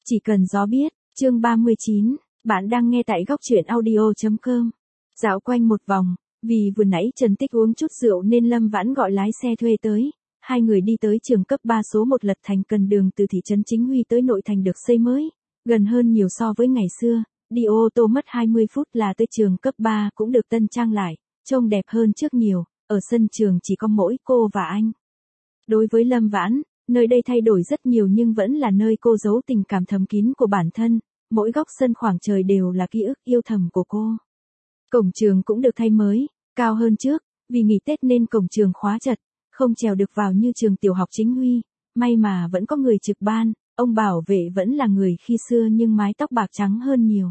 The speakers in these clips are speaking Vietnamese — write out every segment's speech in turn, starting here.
Chỉ cần gió biết, chương 39, bạn đang nghe tại góc truyện audio.com. Dạo quanh một vòng, vì vừa nãy Trần Tích uống chút rượu nên Lâm Vãn gọi lái xe thuê tới. Hai người đi tới trường cấp 3 số 1 Lật Thành Cần đường từ thị trấn Chính Huy tới nội thành được xây mới, gần hơn nhiều so với ngày xưa, đi ô tô mất 20 phút là tới trường cấp 3 cũng được tân trang lại, trông đẹp hơn trước nhiều, ở sân trường chỉ có mỗi cô và anh. Đối với Lâm Vãn, nơi đây thay đổi rất nhiều nhưng vẫn là nơi cô giấu tình cảm thầm kín của bản thân, mỗi góc sân khoảng trời đều là ký ức yêu thầm của cô. Cổng trường cũng được thay mới, cao hơn trước, vì nghỉ Tết nên cổng trường khóa chặt, không trèo được vào như trường tiểu học Chính Huy, may mà vẫn có người trực ban, ông bảo vệ vẫn là người khi xưa nhưng mái tóc bạc trắng hơn nhiều.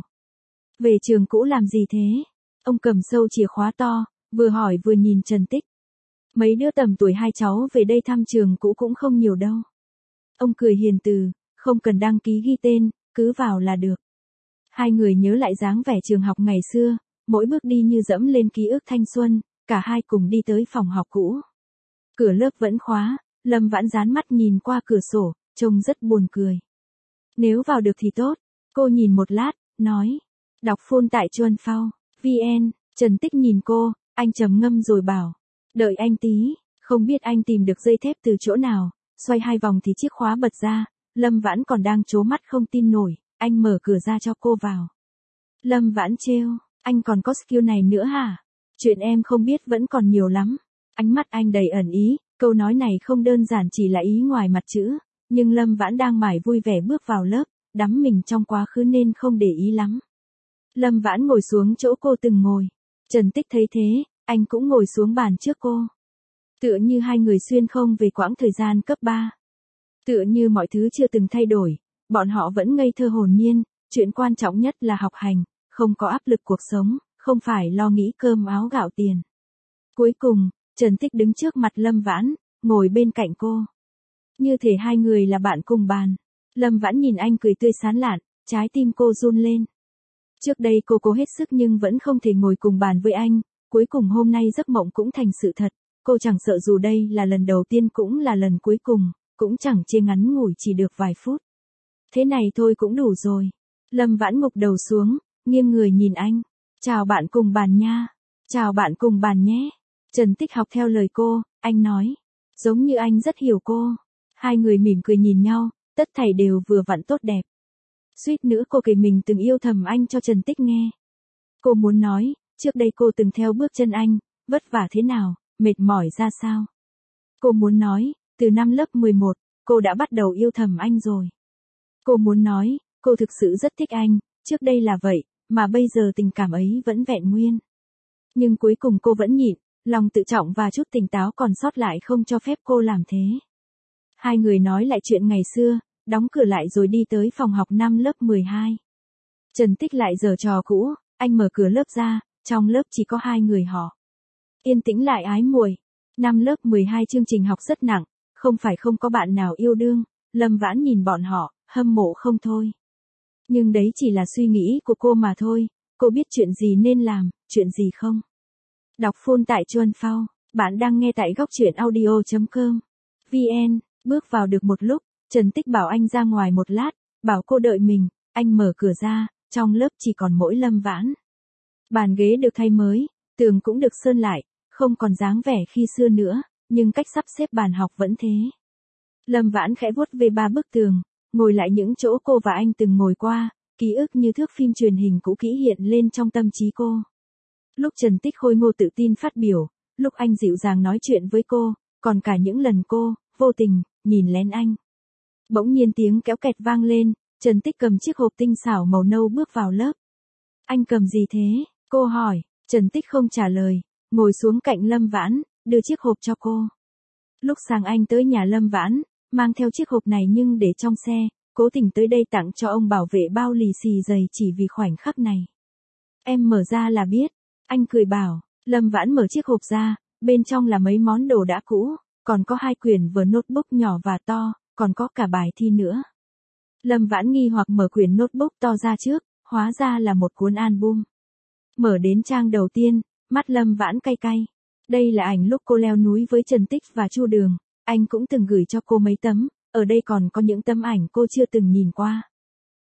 Về trường cũ làm gì thế? Ông cầm sâu chìa khóa to, vừa hỏi vừa nhìn Trần Tích. Mấy đứa tầm tuổi hai cháu về đây thăm trường cũ cũng không nhiều đâu. Ông cười hiền từ, không cần đăng ký ghi tên, cứ vào là được. Hai người nhớ lại dáng vẻ trường học ngày xưa, mỗi bước đi như dẫm lên ký ức thanh xuân, cả hai cùng đi tới phòng học cũ. Cửa lớp vẫn khóa, Lâm Vãn dán mắt nhìn qua cửa sổ, trông rất buồn cười. Nếu vào được thì tốt, cô nhìn một lát, nói. Đọc phone tại Chuan Phao, VN, Trần Tích nhìn cô, anh trầm ngâm rồi bảo. Đợi anh tí, không biết anh tìm được dây thép từ chỗ nào, xoay 2 vòng thì chiếc khóa bật ra, Lâm Vãn còn đang trố mắt không tin nổi, anh mở cửa ra cho cô vào. Lâm Vãn trêu, anh còn có skill này nữa hả? Chuyện em không biết vẫn còn nhiều lắm. Ánh mắt anh đầy ẩn ý, câu nói này không đơn giản chỉ là ý ngoài mặt chữ, nhưng Lâm Vãn đang mải vui vẻ bước vào lớp, đắm mình trong quá khứ nên không để ý lắm. Lâm Vãn ngồi xuống chỗ cô từng ngồi. Trần Tích thấy thế, anh cũng ngồi xuống bàn trước cô. Tựa như hai người xuyên không về quãng thời gian cấp 3. Tựa như mọi thứ chưa từng thay đổi, bọn họ vẫn ngây thơ hồn nhiên, chuyện quan trọng nhất là học hành, không có áp lực cuộc sống, không phải lo nghĩ cơm áo gạo tiền. Cuối cùng, Trần Tích đứng trước mặt Lâm Vãn, ngồi bên cạnh cô. Như thể hai người là bạn cùng bàn. Lâm Vãn nhìn anh cười tươi sán lạn, trái tim cô run lên. Trước đây cô cố hết sức nhưng vẫn không thể ngồi cùng bàn với anh, cuối cùng hôm nay giấc mộng cũng thành sự thật, cô chẳng sợ dù đây là lần đầu tiên cũng là lần cuối cùng, cũng chẳng chê ngắn ngủi chỉ được vài phút. Thế này thôi cũng đủ rồi. Lâm Vãn ngục đầu xuống, nghiêng người nhìn anh. Chào bạn cùng bàn nha. Chào bạn cùng bàn nhé. Trần Tích học theo lời cô, anh nói. Giống như anh rất hiểu cô. Hai người mỉm cười nhìn nhau, tất thảy đều vừa vặn tốt đẹp. Suýt nữa cô kể mình từng yêu thầm anh cho Trần Tích nghe. Cô muốn nói, trước đây cô từng theo bước chân anh, vất vả thế nào, mệt mỏi ra sao. Cô muốn nói, từ năm lớp 11, cô đã bắt đầu yêu thầm anh rồi. Cô muốn nói, cô thực sự rất thích anh, trước đây là vậy, mà bây giờ tình cảm ấy vẫn vẹn nguyên. Nhưng cuối cùng cô vẫn nhịn, lòng tự trọng và chút tỉnh táo còn sót lại không cho phép cô làm thế. Hai người nói lại chuyện ngày xưa, đóng cửa lại rồi đi tới phòng học năm lớp 12. Trần Tích lại giở trò cũ, anh mở cửa lớp ra, trong lớp chỉ có 2 người họ. Yên tĩnh lại ái muội. Năm lớp 12 chương trình học rất nặng, không phải không có bạn nào yêu đương, Lâm Vãn nhìn bọn họ, hâm mộ không thôi. Nhưng đấy chỉ là suy nghĩ của cô mà thôi, cô biết chuyện gì nên làm, chuyện gì không. Đọc phone tại Chuan Phao, bạn đang nghe tại góc truyện audio.com. VN, bước vào được một lúc, Trần Tích bảo anh ra ngoài một lát, bảo cô đợi mình, anh mở cửa ra, trong lớp chỉ còn mỗi Lâm Vãn. Bàn ghế được thay mới, tường cũng được sơn lại, không còn dáng vẻ khi xưa nữa, nhưng cách sắp xếp bàn học vẫn thế. Lâm Vãn khẽ vuốt về 3 bức tường, ngồi lại những chỗ cô và anh từng ngồi qua, ký ức như thước phim truyền hình cũ kỹ hiện lên trong tâm trí cô. Lúc Trần Tích khôi ngô tự tin phát biểu, lúc anh dịu dàng nói chuyện với cô, còn cả những lần cô, vô tình, nhìn lén anh. Bỗng nhiên tiếng kéo kẹt vang lên, Trần Tích cầm chiếc hộp tinh xảo màu nâu bước vào lớp. Anh cầm gì thế? Cô hỏi, Trần Tích không trả lời, ngồi xuống cạnh Lâm Vãn, đưa chiếc hộp cho cô. Lúc sáng anh tới nhà Lâm Vãn, mang theo chiếc hộp này nhưng để trong xe, cố tình tới đây tặng cho ông bảo vệ bao lì xì dày chỉ vì khoảnh khắc này. Em mở ra là biết, anh cười bảo, Lâm Vãn mở chiếc hộp ra, bên trong là mấy món đồ đã cũ, còn có 2 quyển vở notebook nhỏ và to, còn có cả bài thi nữa. Lâm Vãn nghi hoặc mở quyển notebook to ra trước, hóa ra là một cuốn album. Mở đến trang đầu tiên, mắt Lâm Vãn cay cay. Đây là ảnh lúc cô leo núi với Trần Tích và Chu Đường, anh cũng từng gửi cho cô mấy tấm, ở đây còn có những tấm ảnh cô chưa từng nhìn qua.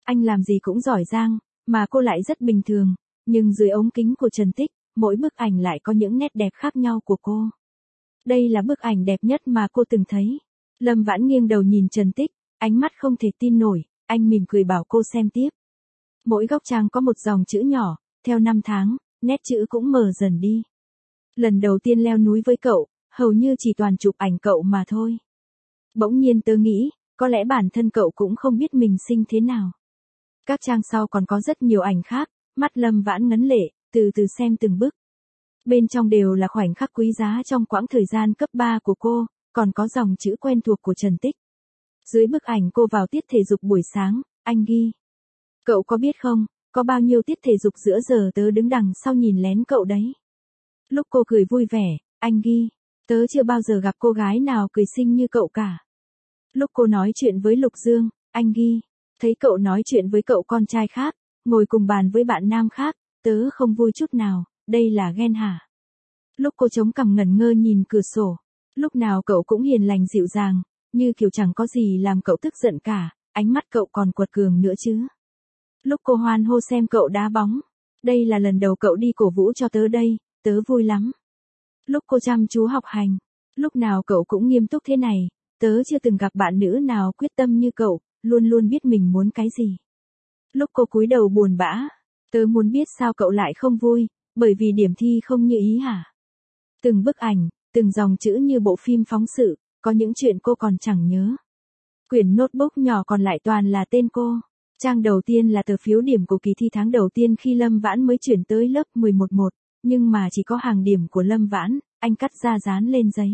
Anh làm gì cũng giỏi giang, mà cô lại rất bình thường, nhưng dưới ống kính của Trần Tích, mỗi bức ảnh lại có những nét đẹp khác nhau của cô. Đây là bức ảnh đẹp nhất mà cô từng thấy. Lâm Vãn nghiêng đầu nhìn Trần Tích, ánh mắt không thể tin nổi, anh mỉm cười bảo cô xem tiếp. Mỗi góc trang có một dòng chữ nhỏ, theo năm tháng, nét chữ cũng mờ dần đi. Lần đầu tiên leo núi với cậu, hầu như chỉ toàn chụp ảnh cậu mà thôi. Bỗng nhiên tớ nghĩ, có lẽ bản thân cậu cũng không biết mình sinh thế nào. Các trang sau còn có rất nhiều ảnh khác, mắt Lâm Vãn ngấn lệ, từ từ xem từng bức. Bên trong đều là khoảnh khắc quý giá trong quãng thời gian cấp 3 của cô, còn có dòng chữ quen thuộc của Trần Tích. Dưới bức ảnh cô vào tiết thể dục buổi sáng, anh ghi. Cậu có biết không, có bao nhiêu tiết thể dục giữa giờ tớ đứng đằng sau nhìn lén cậu đấy. Lúc cô cười vui vẻ, anh ghi. Tớ chưa bao giờ gặp cô gái nào cười xinh như cậu cả. Lúc cô nói chuyện với Lục Dương, anh ghi. Thấy cậu nói chuyện với cậu con trai khác, ngồi cùng bàn với bạn nam khác, tớ không vui chút nào, đây là ghen hả? Lúc cô chống cằm ngẩn ngơ nhìn cửa sổ, lúc nào cậu cũng hiền lành dịu dàng, như kiểu chẳng có gì làm cậu tức giận cả, ánh mắt cậu còn quật cường nữa chứ. Lúc cô hoan hô xem cậu đá bóng, đây là lần đầu cậu đi cổ vũ cho tớ đây, tớ vui lắm. Lúc cô chăm chú học hành, lúc nào cậu cũng nghiêm túc thế này, tớ chưa từng gặp bạn nữ nào quyết tâm như cậu, luôn luôn biết mình muốn cái gì. Lúc cô cúi đầu buồn bã, tớ muốn biết sao cậu lại không vui, bởi vì điểm thi không như ý hả? Từng bức ảnh, từng dòng chữ như bộ phim phóng sự, có những chuyện cô còn chẳng nhớ. Quyển notebook nhỏ còn lại toàn là tên cô. Trang đầu tiên là tờ phiếu điểm của kỳ thi tháng đầu tiên khi Lâm Vãn mới chuyển tới lớp 11-1, nhưng mà chỉ có hàng điểm của Lâm Vãn, anh cắt ra dán lên giấy.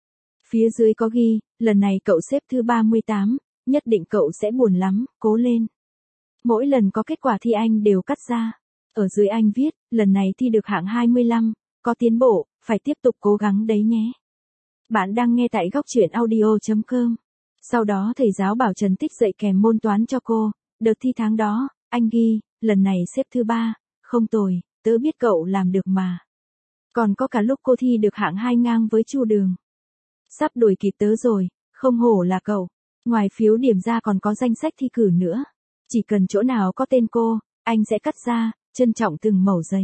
Phía dưới có ghi, lần này cậu xếp thứ 38, nhất định cậu sẽ buồn lắm, cố lên. Mỗi lần có kết quả thi anh đều cắt ra. Ở dưới anh viết, lần này thi được hạng 25, có tiến bộ, phải tiếp tục cố gắng đấy nhé. Bạn đang nghe tại góc truyện audio.com. Sau đó thầy giáo bảo Trần Tích dạy kèm môn toán cho cô, đợt thi tháng đó, anh ghi, lần này xếp thứ 3, không tồi, tớ biết cậu làm được mà. Còn có cả lúc cô thi được hạng 2 ngang với Chu Đường. Sắp đuổi kịp tớ rồi, không hổ là cậu. Ngoài phiếu điểm ra còn có danh sách thi cử nữa. Chỉ cần chỗ nào có tên cô, anh sẽ cắt ra, trân trọng từng mẩu giấy.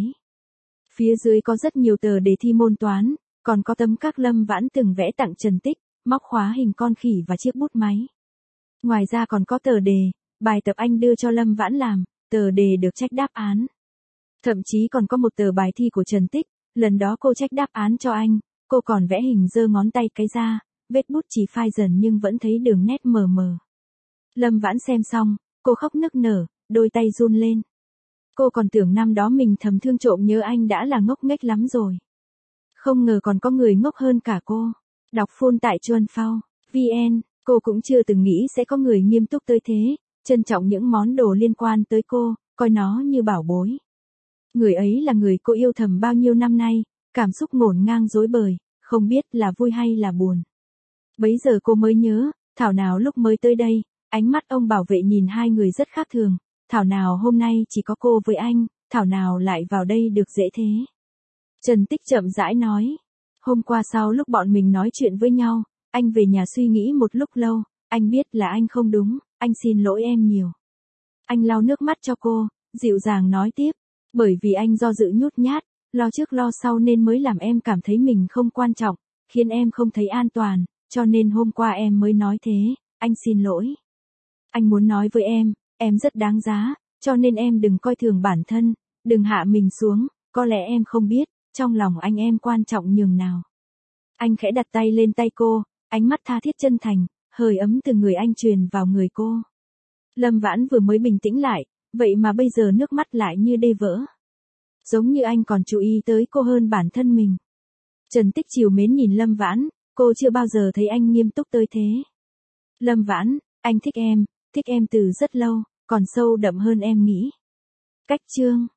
Phía dưới có rất nhiều tờ đề thi môn toán, còn có tấm các Lâm Vãn từng vẽ tặng Trần Tích, móc khóa hình con khỉ và chiếc bút máy. Ngoài ra còn có tờ đề, bài tập anh đưa cho Lâm Vãn làm, tờ đề được trách đáp án. Thậm chí còn có một tờ bài thi của Trần Tích, lần đó cô trách đáp án cho anh, cô còn vẽ hình giơ ngón tay cái ra, vết bút chỉ phai dần nhưng vẫn thấy đường nét mờ mờ. Lâm Vãn xem xong, cô khóc nức nở, đôi tay run lên. Cô còn tưởng năm đó mình thầm thương trộm nhớ anh đã là ngốc nghếch lắm rồi. Không ngờ còn có người ngốc hơn cả cô. Đọc full tại Chuan Phao, VN, cô cũng chưa từng nghĩ sẽ có người nghiêm túc tới thế, trân trọng những món đồ liên quan tới cô, coi nó như bảo bối. Người ấy là người cô yêu thầm bao nhiêu năm nay, cảm xúc ngổn ngang rối bời, không biết là vui hay là buồn. Bấy giờ cô mới nhớ, thảo nào lúc mới tới đây, ánh mắt ông bảo vệ nhìn hai người rất khác thường, thảo nào hôm nay chỉ có cô với anh, thảo nào lại vào đây được dễ thế. Trần Tích chậm rãi nói, hôm qua sau lúc bọn mình nói chuyện với nhau, anh về nhà suy nghĩ một lúc lâu, anh biết là anh không đúng, anh xin lỗi em nhiều. Anh lau nước mắt cho cô, dịu dàng nói tiếp, bởi vì anh do dự nhút nhát, lo trước lo sau nên mới làm em cảm thấy mình không quan trọng, khiến em không thấy an toàn, cho nên hôm qua em mới nói thế, anh xin lỗi. Anh muốn nói với em rất đáng giá, cho nên em đừng coi thường bản thân, đừng hạ mình xuống, có lẽ em không biết, trong lòng anh em quan trọng nhường nào. Anh khẽ đặt tay lên tay cô, ánh mắt tha thiết chân thành, hơi ấm từ người anh truyền vào người cô. Lâm Vãn vừa mới bình tĩnh lại, vậy mà bây giờ nước mắt lại như đê vỡ. Giống như anh còn chú ý tới cô hơn bản thân mình. Trần Tích trìu mến nhìn Lâm Vãn, cô chưa bao giờ thấy anh nghiêm túc tới thế. Lâm Vãn, anh thích em từ rất lâu, còn sâu đậm hơn em nghĩ. Cách chương